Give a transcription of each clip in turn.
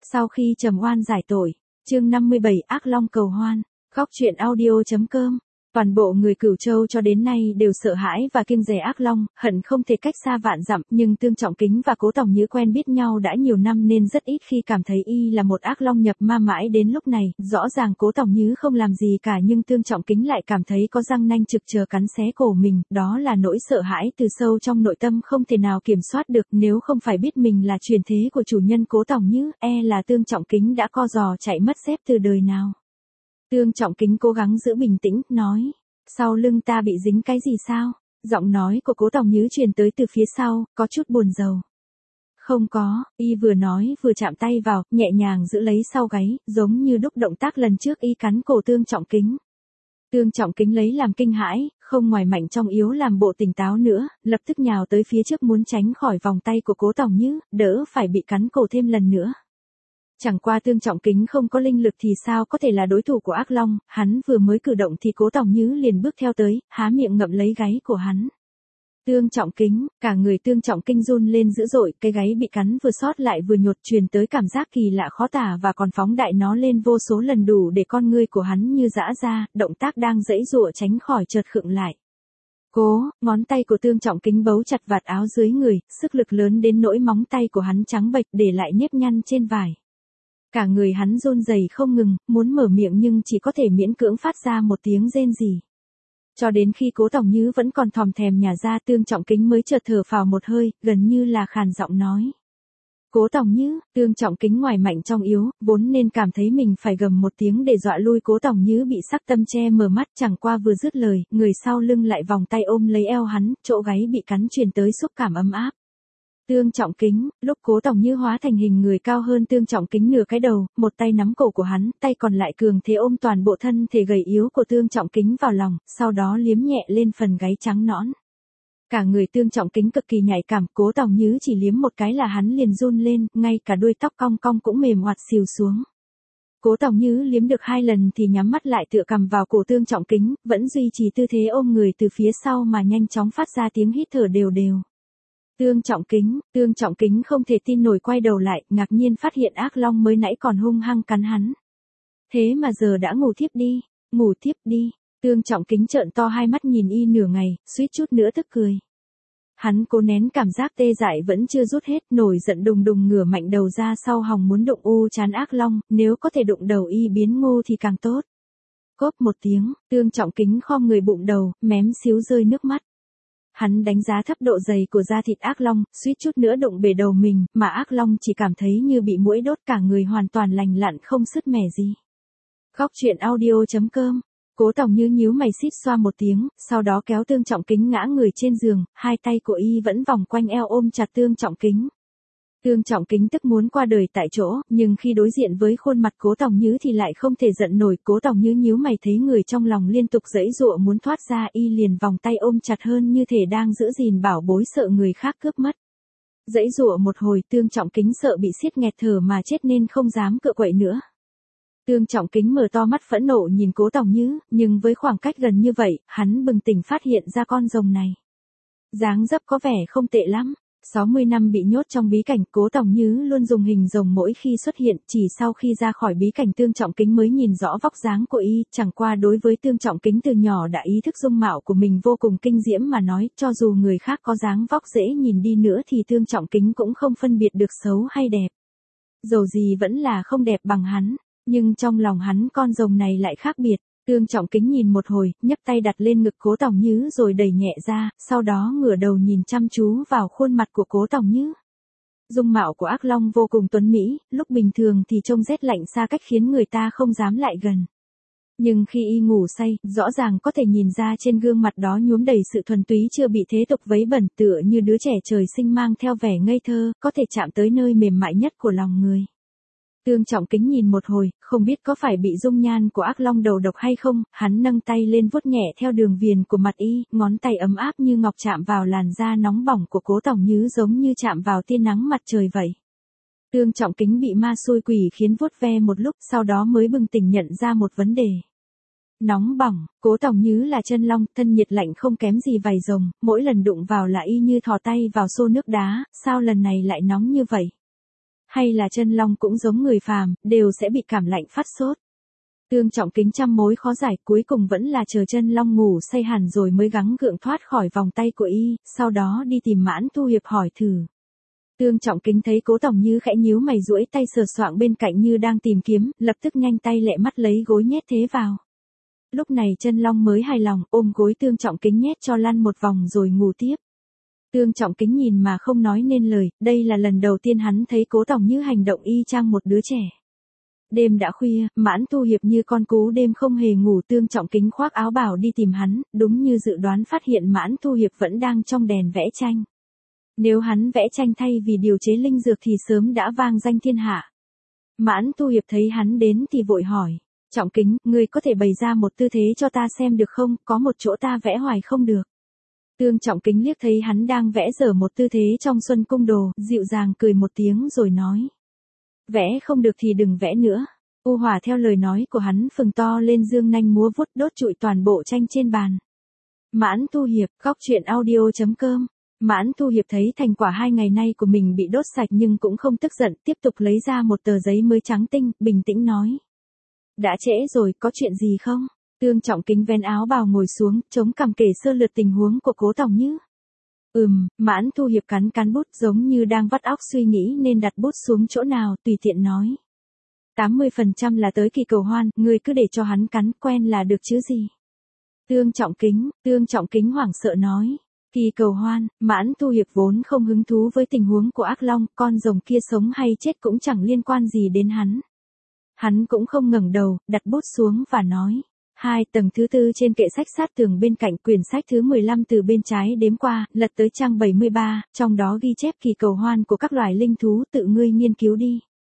Sau khi trầm oan giải tội, chương 57 Ác Long cầu hoan, khóc chuyện audio.com. Toàn bộ người Cửu Châu cho đến nay đều sợ hãi và kiêng dè Ác Long, hận không thể cách xa vạn dặm, nhưng Tương Trọng Kính và Cố Tòng Nhứ quen biết nhau đã nhiều năm nên rất ít khi cảm thấy y là một ác long nhập ma. Mãi đến lúc này, rõ ràng Cố Tòng Nhứ không làm gì cả nhưng Tương Trọng Kính lại cảm thấy có răng nanh trực chờ cắn xé cổ mình, đó là nỗi sợ hãi từ sâu trong nội tâm không thể nào kiểm soát được. Nếu không phải biết mình là truyền thế của chủ nhân Cố Tòng Nhứ, là Tương Trọng Kính đã co giò chạy mất dép từ đời nào. Tương Trọng Kính cố gắng giữ bình tĩnh, nói, sau lưng ta bị dính cái gì sao? Giọng nói của Cố Tòng Nhứ truyền tới từ phía sau, có chút buồn rầu. Không có, y vừa nói vừa chạm tay vào, nhẹ nhàng giữ lấy sau gáy, giống như đúc động tác lần trước y cắn cổ Tương Trọng Kính. Tương Trọng Kính lấy làm kinh hãi, không ngoài mạnh trong yếu làm bộ tỉnh táo nữa, lập tức nhào tới phía trước muốn tránh khỏi vòng tay của Cố Tòng Nhứ, đỡ phải bị cắn cổ thêm lần nữa. Chẳng qua Tương Trọng Kính không có linh lực thì sao có thể là đối thủ của Ác Long, hắn vừa mới cử động thì Cố Tòng Nhứ liền bước theo tới, há miệng ngậm lấy gáy của hắn. Tương Trọng Kính, cả người Tương Trọng Kính run lên dữ dội, cái gáy bị cắn vừa sót lại vừa nhột truyền tới cảm giác kỳ lạ khó tả và còn phóng đại nó lên vô số lần đủ để con ngươi của hắn như giã ra, động tác đang giãy giụa tránh khỏi chợt khựng lại. Ngón tay của Tương Trọng Kính bấu chặt vạt áo dưới người, sức lực lớn đến nỗi móng tay của hắn trắng bệch để lại nếp nhăn trên vải. Cả người hắn run rẩy không ngừng, muốn mở miệng nhưng chỉ có thể miễn cưỡng phát ra một tiếng rên rỉ. Cho đến khi Cố Tòng Nhứ vẫn còn thòm thèm nhả ra, Tương Trọng Kính mới chợt thở phào một hơi, gần như là khàn giọng nói. Cố Tòng Nhứ, Tương Trọng Kính ngoài mạnh trong yếu, vốn nên cảm thấy mình phải gầm một tiếng để dọa lui Cố Tòng Nhứ bị sắc tâm che mờ mắt, chẳng qua vừa dứt lời, người sau lưng lại vòng tay ôm lấy eo hắn, chỗ gáy bị cắn truyền tới xúc cảm ấm áp. Tương Trọng Kính, lúc Cố Tòng Nhứ hóa thành hình người cao hơn Tương Trọng Kính nửa cái đầu, một tay nắm cổ của hắn, tay còn lại cường thế ôm toàn bộ thân thể gầy yếu của Tương Trọng Kính vào lòng, sau đó liếm nhẹ lên phần gáy trắng nõn. Cả người Tương Trọng Kính cực kỳ nhạy cảm, Cố Tòng Nhứ chỉ liếm một cái là hắn liền run lên, ngay cả đuôi tóc cong cong cũng mềm oạt xìu xuống. Cố Tòng Nhứ liếm được 2 lần thì nhắm mắt lại tựa cằm vào cổ Tương Trọng Kính, vẫn duy trì tư thế ôm người từ phía sau mà nhanh chóng phát ra tiếng hít thở đều đều. Tương Trọng Kính không thể tin nổi quay đầu lại, ngạc nhiên phát hiện Ác Long mới nãy còn hung hăng cắn hắn. Thế mà giờ đã ngủ thiếp đi. Tương Trọng Kính trợn to hai mắt nhìn y nửa ngày, suýt chút nữa tức cười. Hắn cố nén cảm giác tê dại vẫn chưa rút hết, nổi giận đùng đùng ngửa mạnh đầu ra sau hòng muốn đụng chán Ác Long, nếu có thể đụng đầu y biến ngu thì càng tốt. Cốp một tiếng, Tương Trọng Kính khom người bụng đầu, mém xíu rơi nước mắt. Hắn đánh giá thấp độ dày của da thịt Ác Long, suýt chút nữa đụng bể đầu mình, mà Ác Long chỉ cảm thấy như bị muỗi đốt, cả người hoàn toàn lành lặn không sứt mẻ gì. Khóc chuyện audio.com. Cố Tòng Nhứ nhíu mày xít xoa một tiếng, sau đó kéo Tương Trọng Kính ngã người trên giường, hai tay của y vẫn vòng quanh eo ôm chặt Tương Trọng Kính. Tương Trọng Kính tức muốn qua đời tại chỗ, nhưng khi đối diện với khuôn mặt Cố Tòng Nhứ thì lại không thể giận nổi. Cố Tòng Nhứ nhíu mày thấy người trong lòng liên tục giãy giụa muốn thoát ra, y liền vòng tay ôm chặt hơn như thể đang giữ gìn bảo bối sợ người khác cướp mất. Giãy giụa một hồi, Tương Trọng Kính sợ bị siết nghẹt thở mà chết nên không dám cựa quậy nữa. Tương Trọng Kính mở to mắt phẫn nộ nhìn Cố Tòng Nhứ, nhưng với khoảng cách gần như vậy, hắn bừng tỉnh phát hiện ra con rồng này. Dáng dấp có vẻ không tệ lắm. 60 năm bị nhốt trong bí cảnh, Cố Tòng Nhứ luôn dùng hình rồng mỗi khi xuất hiện, chỉ sau khi ra khỏi bí cảnh Tương Trọng Kính mới nhìn rõ vóc dáng của y, chẳng qua đối với Tương Trọng Kính từ nhỏ đã ý thức dung mạo của mình vô cùng kinh diễm mà nói, cho dù người khác có dáng vóc dễ nhìn đi nữa thì Tương Trọng Kính cũng không phân biệt được xấu hay đẹp. Dầu gì vẫn là không đẹp bằng hắn, nhưng trong lòng hắn con rồng này lại khác biệt. Tương Trọng Kính nhìn một hồi, nhấc tay đặt lên ngực Cố Tòng Nhứ rồi đẩy nhẹ ra, sau đó ngửa đầu nhìn chăm chú vào khuôn mặt của Cố Tòng Nhứ. Dung mạo của Ác Long vô cùng tuấn mỹ, lúc bình thường thì trông rét lạnh xa cách khiến người ta không dám lại gần. Nhưng khi y ngủ say, rõ ràng có thể nhìn ra trên gương mặt đó nhuốm đầy sự thuần túy chưa bị thế tục vấy bẩn, tựa như đứa trẻ trời sinh mang theo vẻ ngây thơ, có thể chạm tới nơi mềm mại nhất của lòng người. Tương Trọng Kính nhìn một hồi, không biết có phải bị dung nhan của Ác Long đầu độc hay không, hắn nâng tay lên vuốt nhẹ theo đường viền của mặt y, ngón tay ấm áp như ngọc chạm vào làn da nóng bỏng của Cố Tòng Nhứ giống như chạm vào tia nắng mặt trời vậy. Tương Trọng Kính bị ma xui quỷ khiến vuốt ve một lúc, sau đó mới bừng tỉnh nhận ra một vấn đề. Nóng bỏng, Cố Tòng Nhứ là chân long, thân nhiệt lạnh không kém gì vảy rồng, mỗi lần đụng vào là y như thò tay vào xô nước đá, sao lần này lại nóng như vậy? hay là chân long cũng giống người phàm, đều sẽ bị cảm lạnh phát sốt. Tương Trọng Kính trăm mối khó giải, cuối cùng vẫn là chờ chân long ngủ say hẳn rồi mới gắng gượng thoát khỏi vòng tay của y, sau đó đi tìm Mãn Tu Hiệp hỏi thử. Tương Trọng Kính thấy Cố Tổng Như khẽ nhíu mày duỗi tay sờ soạng bên cạnh như đang tìm kiếm, lập tức nhanh tay lẹ mắt lấy gối nhét thế vào. Lúc này chân long mới hài lòng, ôm gối Tương Trọng Kính nhét cho lăn một vòng rồi ngủ tiếp. Tương Trọng Kính nhìn mà không nói nên lời, đây là lần đầu tiên hắn thấy Cố Tổng Như hành động y chang một đứa trẻ. Đêm đã khuya, Mãn Tu Hiệp như con cú đêm không hề ngủ. Tương Trọng Kính khoác áo bào đi tìm hắn, đúng như dự đoán phát hiện Mãn Tu Hiệp vẫn đang trong đèn vẽ tranh. Nếu hắn vẽ tranh thay vì điều chế linh dược thì sớm đã vang danh thiên hạ. Mãn Tu Hiệp thấy hắn đến thì vội hỏi, Trọng Kính, ngươi có thể bày ra một tư thế cho ta xem được không, có một chỗ ta vẽ hoài không được. Tương Trọng Kính liếc thấy hắn đang vẽ dở một tư thế trong Xuân Cung Đồ, dịu dàng cười một tiếng rồi nói. Vẽ không được thì đừng vẽ nữa. U Hỏa theo lời nói của hắn phừng to lên dương nanh múa vuốt đốt trụi toàn bộ tranh trên bàn. Mãn Tu Hiệp, góc truyện audio.com. Mãn Tu Hiệp thấy thành quả 2 ngày nay của mình bị đốt sạch nhưng cũng không tức giận, tiếp tục lấy ra một tờ giấy mới trắng tinh, bình tĩnh nói. Đã trễ rồi, có chuyện gì không? Tương Trọng Kính vén áo bào ngồi xuống, chống cằm kể sơ lược tình huống của Cố Tổng Như. Mãn Tu Hiệp cắn cán bút giống như đang vắt óc suy nghĩ nên đặt bút xuống chỗ nào, tùy tiện nói. 80% là tới Kỳ Cầu Hoan, ngươi cứ để cho hắn cắn, quen là được chứ gì. Tương Trọng Kính hoảng sợ nói. Kỳ Cầu Hoan, Mãn Tu Hiệp vốn không hứng thú với tình huống của ác long, con rồng kia sống hay chết cũng chẳng liên quan gì đến hắn. Hắn cũng không ngẩng đầu, đặt bút xuống và nói. 2 tầng thứ 4 trên kệ sách sát tường bên cạnh, quyển sách thứ 15 từ bên trái đếm qua, lật tới trang 73, trong đó ghi chép Kỳ Cầu Hoan của các loài linh thú, tự ngươi nghiên cứu đi.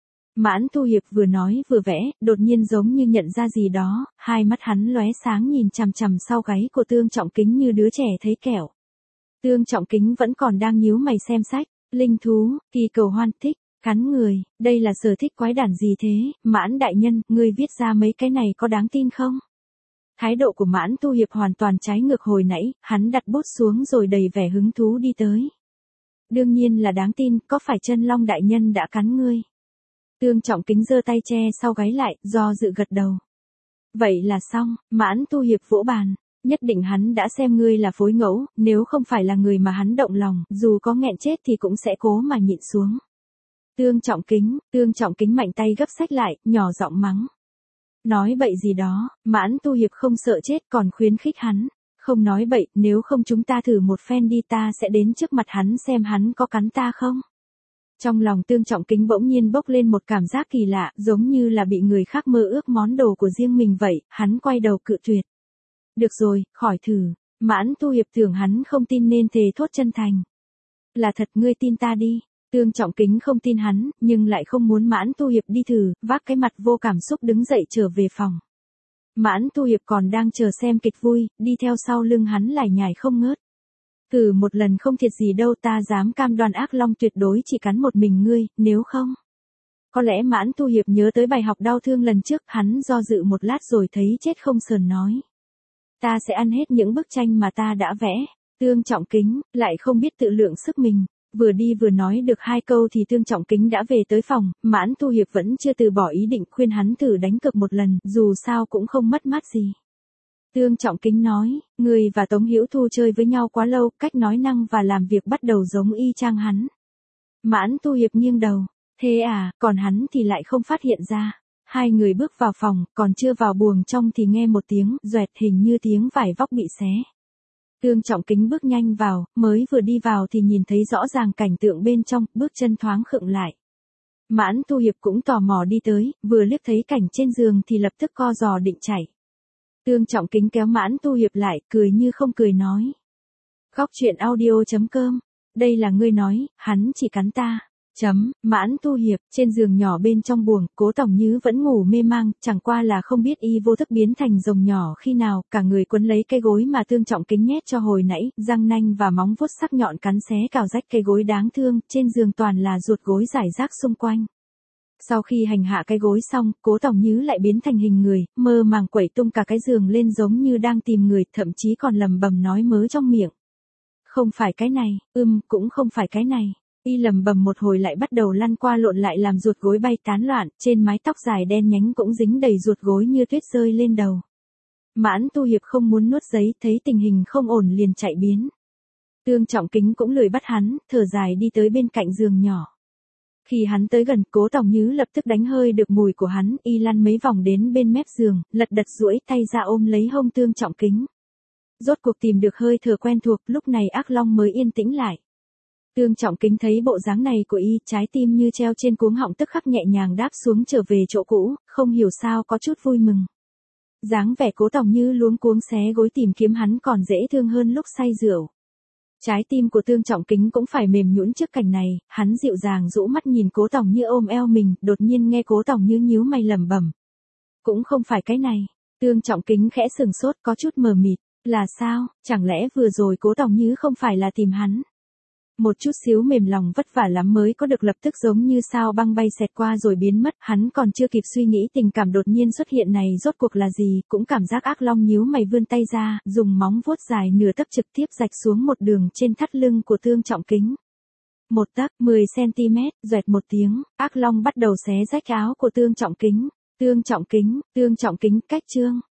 Mãn Tu Hiệp vừa nói vừa vẽ, đột nhiên giống như nhận ra gì đó, hai mắt hắn lóe sáng nhìn chằm chằm sau gáy của Tương Trọng Kính như đứa trẻ thấy kẹo. Tương Trọng Kính vẫn còn đang nhíu mày xem sách, linh thú, Kỳ Cầu Hoan, thích, cắn người, đây là sở thích quái đản gì thế, Mãn đại nhân, ngươi viết ra mấy cái này có đáng tin không? Thái độ của Mãn Tu Hiệp hoàn toàn trái ngược hồi nãy, hắn đặt bút xuống rồi đầy vẻ hứng thú đi tới. Đương nhiên là đáng tin, có phải chân long đại nhân đã cắn ngươi? Tương Trọng Kính giơ tay che sau gáy lại, do dự gật đầu. Vậy là xong, Mãn Tu Hiệp vỗ bàn. Nhất định hắn đã xem ngươi là phối ngẫu, nếu không phải là người mà hắn động lòng, dù có nghẹn chết thì cũng sẽ cố mà nhịn xuống. Tương Trọng Kính mạnh tay gấp sách lại, nhỏ giọng mắng. Nói bậy gì đó, Mãn Tu Hiệp không sợ chết còn khuyến khích hắn. Không nói bậy, nếu không chúng ta thử một phen đi, ta sẽ đến trước mặt hắn xem hắn có cắn ta không. Trong lòng Tương Trọng Kính bỗng nhiên bốc lên một cảm giác kỳ lạ, giống như là bị người khác mơ ước món đồ của riêng mình vậy, hắn quay đầu cự tuyệt. Được rồi, khỏi thử. Mãn Tu Hiệp tưởng hắn không tin nên thề thốt chân thành. Là thật, ngươi tin ta đi. Tương Trọng Kính không tin hắn, nhưng lại không muốn Mãn Tu Hiệp đi thử, vác cái mặt vô cảm xúc đứng dậy trở về phòng. Mãn Tu Hiệp còn đang chờ xem kịch vui, đi theo sau lưng hắn lải nhải không ngớt. Thử một lần không thiệt gì đâu, ta dám cam đoan ác long tuyệt đối chỉ cắn một mình ngươi, nếu không. Có lẽ Mãn Tu Hiệp nhớ tới bài học đau thương lần trước, hắn do dự một lát rồi thấy chết không sờn nói. Ta sẽ ăn hết những bức tranh mà ta đã vẽ. Tương Trọng Kính, lại không biết tự lượng sức mình. Vừa đi vừa nói được 2 câu thì Tương Trọng Kính đã về tới phòng, Mãn Tu Hiệp vẫn chưa từ bỏ ý định khuyên hắn thử đánh cược một lần, dù sao cũng không mất mát gì. Tương Trọng Kính nói, người và Tống Hữu Thu chơi với nhau quá lâu, cách nói năng và làm việc bắt đầu giống y chang hắn. Mãn Tu Hiệp nghiêng đầu, thế à, còn hắn thì lại không phát hiện ra. 2 người bước vào phòng, còn chưa vào buồng trong thì nghe một tiếng, doẹt hình như tiếng vải vóc bị xé. Tương Trọng Kính bước nhanh vào, mới vừa đi vào thì nhìn thấy rõ ràng cảnh tượng bên trong, bước chân thoáng khựng lại. Mãn Tu Hiệp cũng tò mò đi tới, vừa liếc thấy cảnh trên giường thì lập tức co giò định chạy. Tương Trọng Kính kéo Mãn Tu Hiệp lại, cười như không cười nói. Góc truyện audio.com, đây là ngươi nói, hắn chỉ cắn ta. Mãn Tu Hiệp, trên giường nhỏ bên trong buồng, Cố Tổng Như vẫn ngủ mê mang, chẳng qua là không biết y vô thức biến thành rồng nhỏ khi nào, cả người quấn lấy cây gối mà Tương Trọng Kính nhét cho hồi nãy, răng nanh và móng vuốt sắc nhọn cắn xé cào rách cây gối đáng thương, trên giường toàn là ruột gối rải rác xung quanh. Sau khi hành hạ cái gối xong, Cố Tổng Như lại biến thành hình người, mơ màng quẩy tung cả cái giường lên giống như đang tìm người, thậm chí còn lầm bầm nói mớ trong miệng. Không phải cái này, cũng không phải cái này. Y lầm bầm một hồi lại bắt đầu lăn qua lộn lại làm ruột gối bay tán loạn, trên mái tóc dài đen nhánh cũng dính đầy ruột gối như tuyết rơi lên đầu. Mãn Tu Hiệp không muốn nuốt giấy, thấy tình hình không ổn liền chạy biến. Tương Trọng Kính cũng lười bắt hắn, thở dài đi tới bên cạnh giường nhỏ. Khi hắn tới gần, Cố Tòng Nhứ lập tức đánh hơi được mùi của hắn, y lăn mấy vòng đến bên mép giường, lật đật duỗi tay ra ôm lấy hông Tương Trọng Kính. Rốt cuộc tìm được hơi thở quen thuộc, lúc này Ác Long mới yên tĩnh lại. Tương Trọng Kính thấy bộ dáng này của y, trái tim như treo trên cuống họng tức khắc nhẹ nhàng đáp xuống trở về chỗ cũ, không hiểu sao có chút vui mừng. Dáng vẻ Cố Tòng Như luống cuống xé gối tìm kiếm hắn còn dễ thương hơn lúc say rượu. Trái tim của Tương Trọng Kính cũng phải mềm nhũn trước cảnh này, hắn dịu dàng rũ mắt nhìn Cố Tòng Như ôm eo mình, đột nhiên nghe Cố Tòng Như nhíu mày lẩm bẩm. Cũng không phải cái này. Tương Trọng Kính khẽ sừng sốt có chút mờ mịt, là sao, chẳng lẽ vừa rồi Cố Tòng Như không phải là tìm hắn? Một chút xíu mềm lòng vất vả lắm mới có được lập tức giống như sao băng bay xẹt qua rồi biến mất, hắn còn chưa kịp suy nghĩ tình cảm đột nhiên xuất hiện này rốt cuộc là gì, cũng cảm giác Ác Long nhíu mày vươn tay ra, dùng móng vuốt dài nửa tấc trực tiếp rạch xuống một đường trên thắt lưng của Tương Trọng Kính. 1 tấc, 10 cm, doẹt một tiếng, Ác Long bắt đầu xé rách áo của Tương Trọng Kính. Tương Trọng Kính, cách chương.